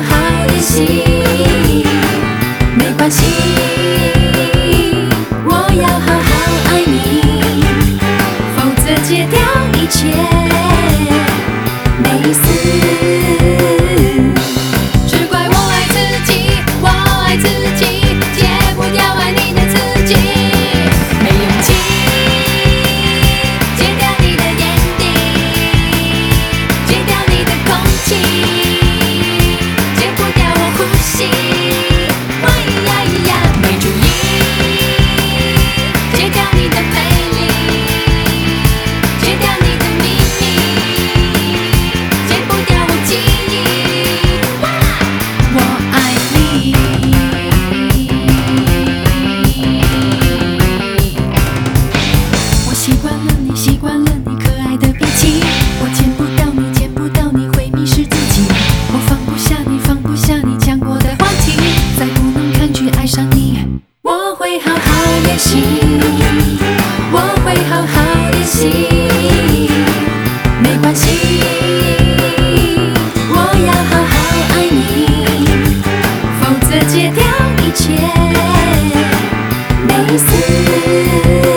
好练习。没关系，我要好好爱你，否则戒掉一切没意思。只怪我爱自己，我爱自己，戒不掉爱你的自己。没勇气戒掉你的眼底，戒掉你的空气，戒不掉我呼吸。哇呀呀，没主意戒掉你的美丽，戒掉你的秘密，戒不掉我记忆。我爱你。我习惯了你，习惯了你可爱的脾气。我见不到你，见不到你会迷失自己。我放不下你，放不下你讲过的话题。再不能抗拒爱上你，我会好好练习，我会好好练习。没关系，我要好好爱你，否则戒掉一切没意思。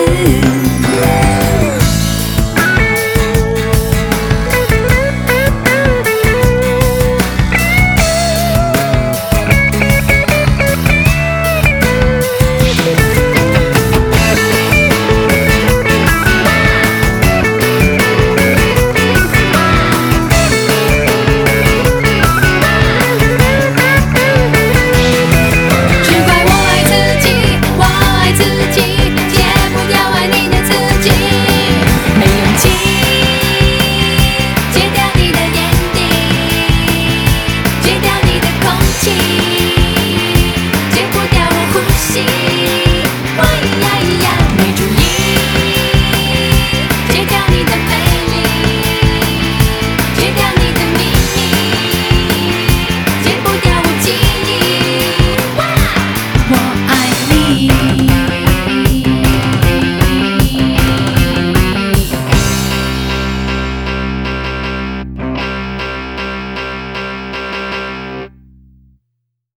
只怪我爱自己，我爱自己，戒不掉爱你的自己。没勇气戒掉你的眼底，戒掉你的空气。